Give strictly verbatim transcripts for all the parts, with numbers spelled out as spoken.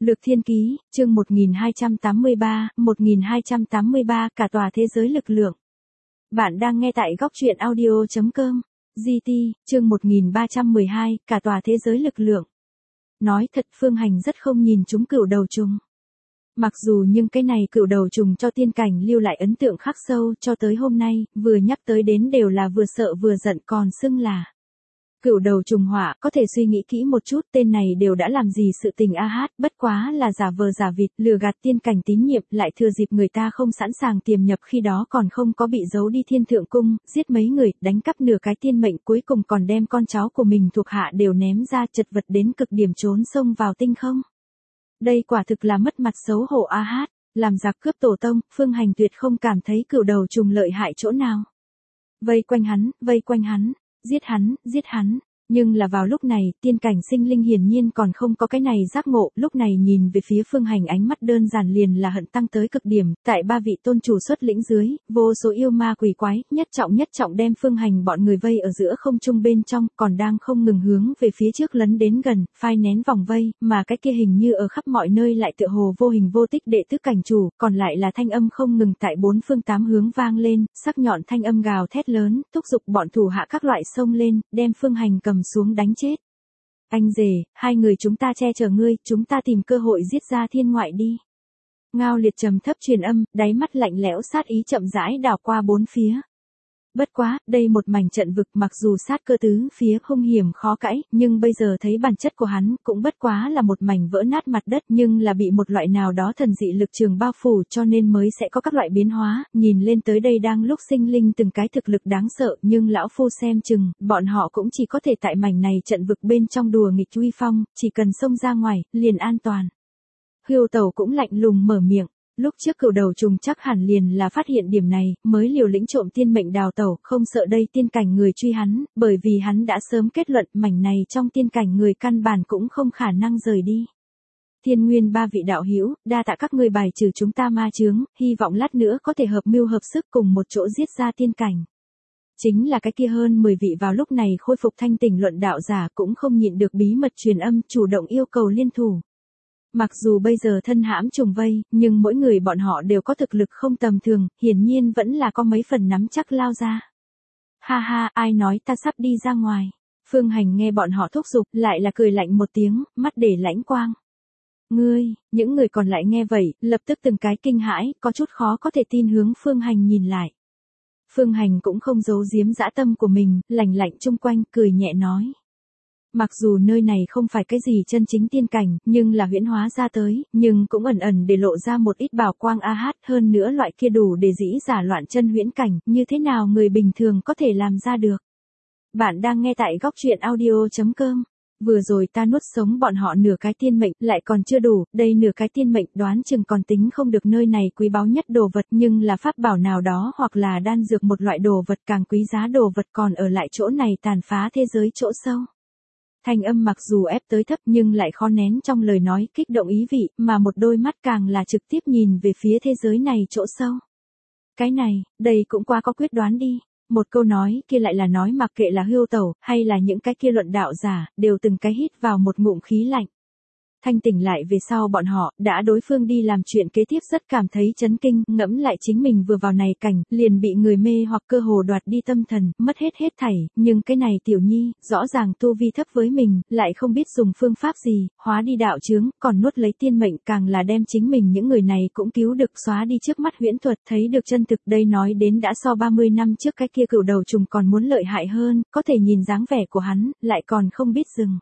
Lược Thiên Ký, chương một nghìn hai trăm tám mươi ba, một nghìn hai trăm tám mươi ba, cả tòa thế giới lực lượng. Bạn đang nghe tại góc truyện audio chấm com. giê tê, chương một nghìn ba trăm mười hai, cả tòa thế giới lực lượng. Nói thật, Phương Hành rất không nhìn chúng cửu đầu trùng. Mặc dù nhưng cái này cửu đầu trùng cho tiên cảnh lưu lại ấn tượng khắc sâu, cho tới hôm nay, vừa nhắc tới đến đều là vừa sợ vừa giận, còn xưng là cửu đầu trùng hỏa. Có thể suy nghĩ kỹ một chút, tên này đều đã làm gì sự tình a hát, bất quá là giả vờ giả vịt, lừa gạt tiên cảnh tín nhiệm, lại thừa dịp người ta không sẵn sàng tiềm nhập khi đó còn không có bị giấu đi thiên thượng cung, giết mấy người, đánh cắp nửa cái tiên mệnh, cuối cùng còn đem con cháu của mình thuộc hạ đều ném ra, chật vật đến cực điểm trốn xông vào tinh không. Đây quả thực là mất mặt xấu hổ a hát, làm giặc cướp tổ tông. Phương Hành tuyệt không cảm thấy cửu đầu trùng lợi hại chỗ nào. Vây quanh hắn, vây quanh hắn, giết hắn, giết hắn. Nhưng là vào lúc này, tiên cảnh sinh linh hiển nhiên còn không có cái này giác ngộ, lúc này nhìn về phía Phương Hành ánh mắt đơn giản liền là hận tăng tới cực điểm, tại ba vị tôn chủ xuất lĩnh dưới, vô số yêu ma quỷ quái, nhất trọng nhất trọng đem Phương Hành bọn người vây ở giữa không trung bên trong, còn đang không ngừng hướng về phía trước lấn đến gần, phai nén vòng vây, mà cái kia hình như ở khắp mọi nơi lại tựa hồ vô hình vô tích đệ tứ cảnh chủ, còn lại là thanh âm không ngừng tại bốn phương tám hướng vang lên, sắc nhọn thanh âm gào thét lớn, thúc giục bọn thủ hạ các loại xông lên, đem Phương Hành cầm xuống đánh chết. Anh rể, hai người chúng ta che chở ngươi, chúng ta tìm cơ hội giết ra thiên ngoại đi. Ngao Liệt trầm thấp truyền âm, đáy mắt lạnh lẽo sát ý chậm rãi đảo qua bốn phía. Bất quá, đây một mảnh trận vực mặc dù sát cơ tứ phía hung hiểm khó cãi, nhưng bây giờ thấy bản chất của hắn cũng bất quá là một mảnh vỡ nát mặt đất, nhưng là bị một loại nào đó thần dị lực trường bao phủ cho nên mới sẽ có các loại biến hóa, nhìn lên tới đây đang lúc sinh linh từng cái thực lực đáng sợ, nhưng lão phu xem chừng, bọn họ cũng chỉ có thể tại mảnh này trận vực bên trong đùa nghịch uy phong, chỉ cần xông ra ngoài, liền an toàn. Hưu Tẩu cũng lạnh lùng mở miệng. Lúc trước cửu đầu trùng chắc hẳn liền là phát hiện điểm này, mới liều lĩnh trộm tiên mệnh đào tẩu, không sợ đây tiên cảnh người truy hắn, bởi vì hắn đã sớm kết luận mảnh này trong tiên cảnh người căn bản cũng không khả năng rời đi. Thiên Nguyên ba vị đạo hữu, đa tạ các ngươi bài trừ chúng ta ma chướng, hy vọng lát nữa có thể hợp mưu hợp sức cùng một chỗ giết ra tiên cảnh. Chính là cái kia hơn mười vị vào lúc này khôi phục thanh tỉnh luận đạo giả cũng không nhịn được bí mật truyền âm, chủ động yêu cầu liên thủ. Mặc dù bây giờ thân hãm trùng vây, nhưng mỗi người bọn họ đều có thực lực không tầm thường, hiển nhiên vẫn là có mấy phần nắm chắc lao ra. Ha ha, ai nói ta sắp đi ra ngoài. Phương Hành nghe bọn họ thúc giục, lại là cười lạnh một tiếng, mắt để lãnh quang. Ngươi, những người còn lại nghe vậy, lập tức từng cái kinh hãi, có chút khó có thể tin hướng Phương Hành nhìn lại. Phương Hành cũng không giấu giếm dã tâm của mình, lạnh lạnh chung quanh, cười nhẹ nói. Mặc dù nơi này không phải cái gì chân chính tiên cảnh, nhưng là huyễn hóa ra tới, nhưng cũng ẩn ẩn để lộ ra một ít bảo quang a hát, hơn nữa loại kia đủ để dĩ giả loạn chân huyễn cảnh, như thế nào người bình thường có thể làm ra được. Bạn đang nghe tại góc truyện audio chấm com. Vừa rồi ta nuốt sống bọn họ nửa cái tiên mệnh, lại còn chưa đủ, đây nửa cái tiên mệnh đoán chừng còn tính không được nơi này quý báu nhất đồ vật, nhưng là pháp bảo nào đó hoặc là đan dược một loại đồ vật càng quý giá đồ vật còn ở lại chỗ này tàn phá thế giới chỗ sâu. Thanh âm mặc dù ép tới thấp nhưng lại khó nén trong lời nói kích động ý vị, mà một đôi mắt càng là trực tiếp nhìn về phía thế giới này chỗ sâu. Cái này, đây cũng quá có quyết đoán đi. Một câu nói kia lại là nói mặc kệ là Hưu Tẩu, hay là những cái kia luận đạo giả, đều từng cái hít vào một ngụm khí lạnh. Thanh tỉnh lại về sau bọn họ, đã đối phương đi làm chuyện kế tiếp rất cảm thấy chấn kinh, ngẫm lại chính mình vừa vào này cảnh, liền bị người mê hoặc cơ hồ đoạt đi tâm thần, mất hết hết thảy, nhưng cái này tiểu nhi, rõ ràng tu vi thấp với mình, lại không biết dùng phương pháp gì, hóa đi đạo chướng, còn nuốt lấy tiên mệnh, càng là đem chính mình những người này cũng cứu được xóa đi trước mắt huyễn thuật, thấy được chân thực, đây nói đến đã so ba mươi năm trước cái kia cửu đầu trùng còn muốn lợi hại hơn, có thể nhìn dáng vẻ của hắn, lại còn không biết dừng.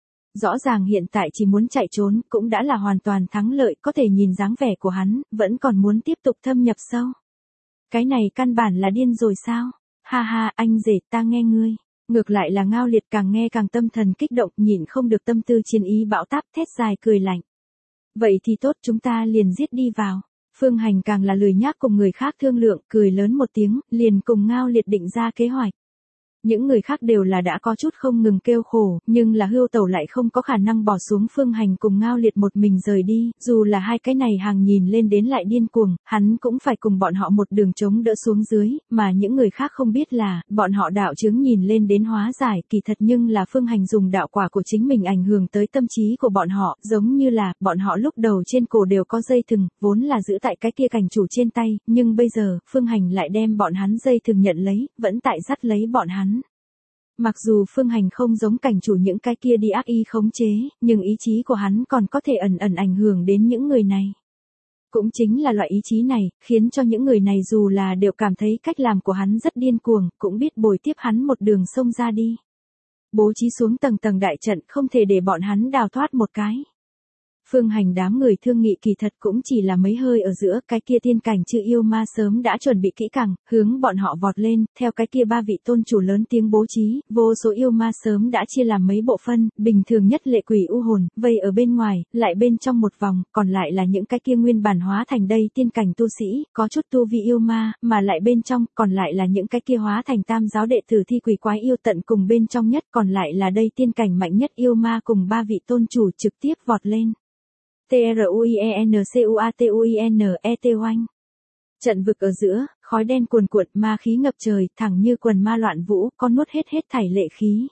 Rõ ràng hiện tại chỉ muốn chạy trốn, cũng đã là hoàn toàn thắng lợi, có thể nhìn dáng vẻ của hắn, vẫn còn muốn tiếp tục thâm nhập sâu. Cái này căn bản là điên rồi sao? Ha ha, anh rể, ta nghe ngươi. Ngược lại là Ngao Liệt càng nghe càng tâm thần kích động, nhịn không được tâm tư chiến ý bão táp, thét dài cười lạnh. Vậy thì tốt, chúng ta liền giết đi vào. Phương Hành càng là lười nhác cùng người khác thương lượng, cười lớn một tiếng, liền cùng Ngao Liệt định ra kế hoạch. Những người khác đều là đã có chút không ngừng kêu khổ, nhưng là Hưu Tẩu lại không có khả năng bỏ xuống Phương Hành cùng Ngao Liệt một mình rời đi, dù là hai cái này hàng nhìn lên đến lại điên cuồng, hắn cũng phải cùng bọn họ một đường chống đỡ xuống dưới, mà những người khác không biết là, bọn họ đạo chướng nhìn lên đến hóa giải, kỳ thật nhưng là Phương Hành dùng đạo quả của chính mình ảnh hưởng tới tâm trí của bọn họ, giống như là, bọn họ lúc đầu trên cổ đều có dây thừng, vốn là giữ tại cái kia cảnh chủ trên tay, nhưng bây giờ, Phương Hành lại đem bọn hắn dây thừng nhận lấy, vẫn tại dắt lấy bọn hắn. Mặc dù Phương Hành không giống cảnh chủ những cái kia đi ác ý khống chế, nhưng ý chí của hắn còn có thể ẩn ẩn ảnh hưởng đến những người này. Cũng chính là loại ý chí này, khiến cho những người này dù là đều cảm thấy cách làm của hắn rất điên cuồng, cũng biết bồi tiếp hắn một đường sông ra đi. Bố trí xuống tầng tầng đại trận không thể để bọn hắn đào thoát một cái. Phương Hành đám người thương nghị kỳ thật cũng chỉ là mấy hơi ở giữa, cái kia tiên cảnh chư yêu ma sớm đã chuẩn bị kỹ càng, hướng bọn họ vọt lên, theo cái kia ba vị tôn chủ lớn tiếng bố trí, vô số yêu ma sớm đã chia làm mấy bộ phân, bình thường nhất lệ quỷ u hồn, vây ở bên ngoài, lại bên trong một vòng, còn lại là những cái kia nguyên bản hóa thành đây tiên cảnh tu sĩ, có chút tu vi yêu ma, mà lại bên trong, còn lại là những cái kia hóa thành tam giáo đệ tử thi quỷ quái yêu tận cùng bên trong nhất, còn lại là đây tiên cảnh mạnh nhất yêu ma cùng ba vị tôn chủ trực tiếp vọt lên. T R U I E N C U A T U I N E T oanh. Trận vực ở giữa, khói đen cuồn cuộn, ma khí ngập trời, thẳng như quần ma loạn vũ, con nuốt hết hết thảy lệ khí.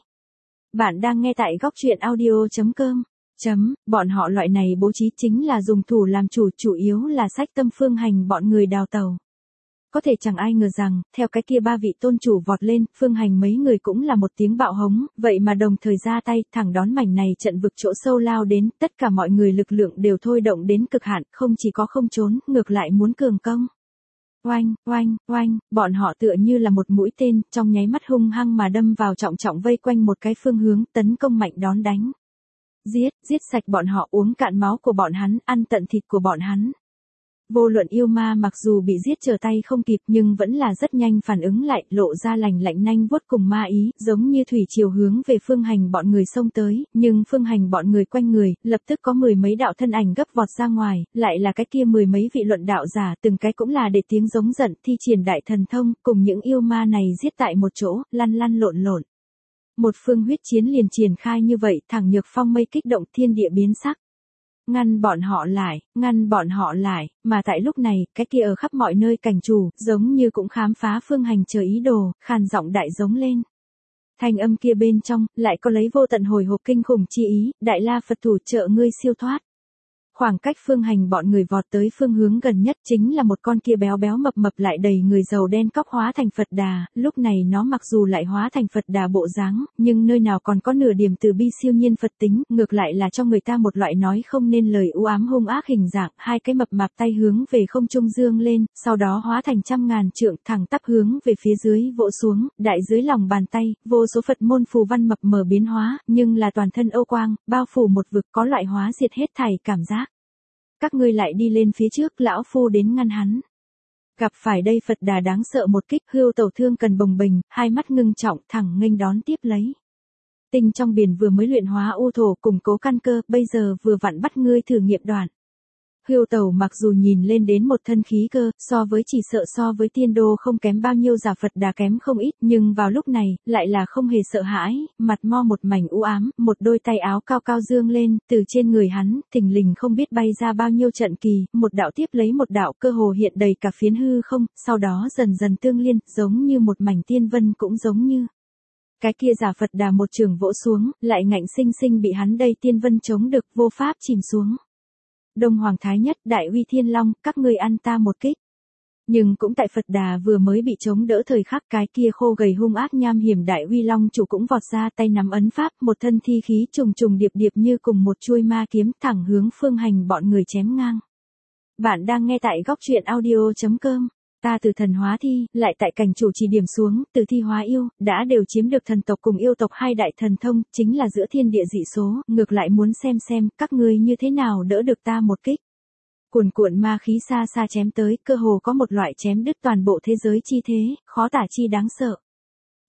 Bạn đang nghe tại góc truyện audio chấm com. Chấm, bọn họ loại này bố trí chính là dùng thủ làm chủ, chủ yếu là sách tâm Phương Hành bọn người đào tàu. Có thể chẳng ai ngờ rằng, theo cái kia ba vị tôn chủ vọt lên, Phương Hành mấy người cũng là một tiếng bạo hống, vậy mà đồng thời ra tay, thẳng đón mảnh này trận vực chỗ sâu lao đến, tất cả mọi người lực lượng đều thôi động đến cực hạn, không chỉ có không trốn, ngược lại muốn cường công. Oanh, oanh, oanh, bọn họ tựa như là một mũi tên, trong nháy mắt hung hăng mà đâm vào trọng trọng vây quanh một cái phương hướng, tấn công mạnh đón đánh. Giết, giết sạch bọn họ, uống cạn máu của bọn hắn, ăn tận thịt của bọn hắn. Vô luận yêu ma mặc dù bị giết trở tay không kịp nhưng vẫn là rất nhanh phản ứng lại, lộ ra lành lạnh nanh vuốt cùng ma ý, giống như thủy chiều hướng về Phương Hành bọn người xông tới, nhưng Phương Hành bọn người quanh người, lập tức có mười mấy đạo thân ảnh gấp vọt ra ngoài, lại là cái kia mười mấy vị luận đạo giả, từng cái cũng là để tiếng giống giận, thi triển đại thần thông, cùng những yêu ma này giết tại một chỗ, lăn lăn lộn lộn. Một phương huyết chiến liền triển khai như vậy, thẳng nhược phong mây kích động, thiên địa biến sắc. Ngăn bọn họ lại, ngăn bọn họ lại, mà tại lúc này, cái kia ở khắp mọi nơi cảnh chủ, giống như cũng khám phá Phương Hành chờ ý đồ, khàn giọng đại giống lên. Thanh âm kia bên trong, lại có lấy vô tận hồi hộp kinh khủng chi ý, đại la Phật thủ trợ ngươi siêu thoát. Khoảng cách Phương Hành bọn người vọt tới phương hướng gần nhất chính là một con kia béo béo mập mập lại đầy người dầu đen cóc hóa thành Phật Đà, lúc này nó mặc dù lại hóa thành Phật Đà bộ dáng, nhưng nơi nào còn có nửa điểm từ bi siêu nhiên Phật tính, ngược lại là cho người ta một loại nói không nên lời u ám hung ác hình dạng, hai cái mập mạp tay hướng về không trung dương lên, sau đó hóa thành trăm ngàn trượng thẳng tắp hướng về phía dưới vỗ xuống, đại dưới lòng bàn tay, vô số Phật môn phù văn mập mờ biến hóa, nhưng là toàn thân âu quang, bao phủ một vực có loại hóa diệt hết thảy cảm giác. Các ngươi lại đi lên phía trước, lão phu đến ngăn hắn. Gặp phải đây Phật Đà đáng sợ một kích, Hưu Tẩu thương cần bồng bềnh, hai mắt ngưng trọng, thẳng nghênh đón tiếp lấy. Tinh trong biển vừa mới luyện hóa u thổ củng cố căn cơ, bây giờ vừa vặn bắt ngươi thử nghiệm đoạn. Hưu Tẩu mặc dù nhìn lên đến một thân khí cơ, so với chỉ sợ so với tiên đô không kém bao nhiêu, giả Phật Đà kém không ít, nhưng vào lúc này, lại là không hề sợ hãi, mặt mo một mảnh u ám, một đôi tay áo cao cao dương lên, từ trên người hắn, thình lình không biết bay ra bao nhiêu trận kỳ, một đạo tiếp lấy một đạo, cơ hồ hiện đầy cả phiến hư không, sau đó dần dần tương liên, giống như một mảnh tiên vân, cũng giống như cái kia giả Phật Đà một trường vỗ xuống, lại ngạnh sinh sinh bị hắn đây tiên vân chống được, vô pháp chìm xuống. Đông Hoàng Thái Nhất, Đại Uy Thiên Long, các ngươi ăn ta một kích. Nhưng cũng tại Phật Đà vừa mới bị chống đỡ thời khắc, cái kia khô gầy hung ác nham hiểm Đại Uy Long chủ cũng vọt ra, tay nắm ấn pháp, một thân thi khí trùng trùng điệp điệp như cùng một chuôi ma kiếm, thẳng hướng Phương Hành bọn người chém ngang. Bạn đang nghe tại góc truyện audio chấm com. Ta từ thần hóa thi, lại tại cảnh chủ chỉ điểm xuống, từ thi hóa yêu, đã đều chiếm được thần tộc cùng yêu tộc hai đại thần thông, chính là giữa thiên địa dị số, ngược lại muốn xem xem, các ngươi như thế nào đỡ được ta một kích. Cuồn cuộn ma khí xa xa chém tới, cơ hồ có một loại chém đứt toàn bộ thế giới chi thế, khó tả chi đáng sợ.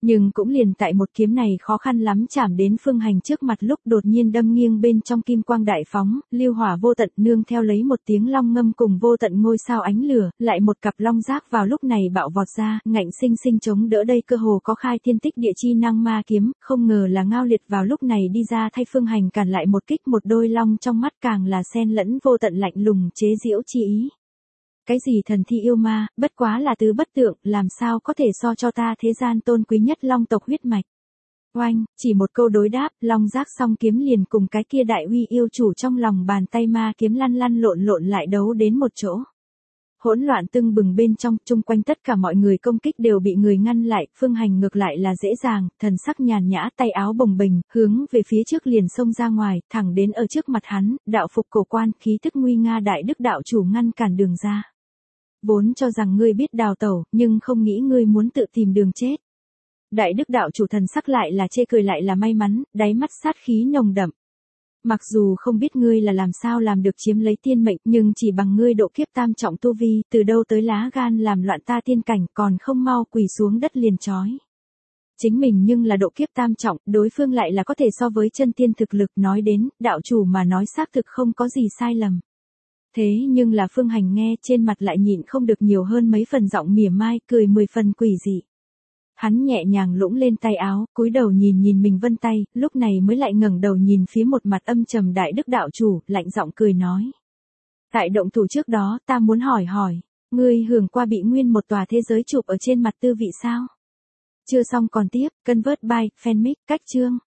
Nhưng cũng liền tại một kiếm này khó khăn lắm chạm đến Phương Hành trước mặt lúc đột nhiên đâm nghiêng bên trong kim quang đại phóng, lưu hỏa vô tận nương theo lấy một tiếng long ngâm cùng vô tận ngôi sao ánh lửa, lại một cặp long giác vào lúc này bạo vọt ra, ngạnh sinh sinh chống đỡ đây cơ hồ có khai thiên tích địa chi năng ma kiếm, không ngờ là Ngao Liệt vào lúc này đi ra thay Phương Hành cản lại một kích, một đôi long trong mắt càng là xen lẫn vô tận lạnh lùng chế giễu chi ý. Cái gì thần thi yêu ma, bất quá là tứ bất tượng, làm sao có thể so cho ta thế gian tôn quý nhất long tộc huyết mạch. Oanh, chỉ một câu đối đáp, long giác song kiếm liền cùng cái kia đại uy yêu chủ trong lòng bàn tay ma kiếm lăn lăn lộn lộn lại đấu đến một chỗ. Hỗn loạn tưng bừng bên trong, chung quanh tất cả mọi người công kích đều bị người ngăn lại, Phương Hành ngược lại là dễ dàng, thần sắc nhàn nhã, tay áo bồng bềnh, hướng về phía trước liền xông ra ngoài, thẳng đến ở trước mặt hắn, đạo phục cổ quan, khí thức nguy nga đại đức đạo chủ ngăn cản đường ra. Vốn cho rằng ngươi biết đào tẩu, nhưng không nghĩ ngươi muốn tự tìm đường chết. Đại đức đạo chủ thần sắc lại là chê cười lại là may mắn, đáy mắt sát khí nồng đậm. Mặc dù không biết ngươi là làm sao làm được chiếm lấy tiên mệnh, nhưng chỉ bằng ngươi độ kiếp tam trọng tu vi, từ đâu tới lá gan làm loạn ta tiên cảnh, còn không mau quỳ xuống đất liền chói. Chính mình nhưng là độ kiếp tam trọng, đối phương lại là có thể so với chân tiên thực lực, nói đến, đạo chủ mà nói xác thực không có gì sai lầm. Thế nhưng là Phương Hành nghe, trên mặt lại nhịn không được nhiều hơn mấy phần giọng mỉa mai, cười mười phần quỷ dị. Hắn nhẹ nhàng lũng lên tay áo, cúi đầu nhìn nhìn mình vân tay, lúc này mới lại ngẩng đầu nhìn phía một mặt âm trầm đại đức đạo chủ, lạnh giọng cười nói. Tại động thủ trước đó, ta muốn hỏi hỏi, ngươi hưởng qua bị nguyên một tòa thế giới chụp ở trên mặt tư vị sao? Chưa xong còn tiếp, convert by, fanmic, cách chương.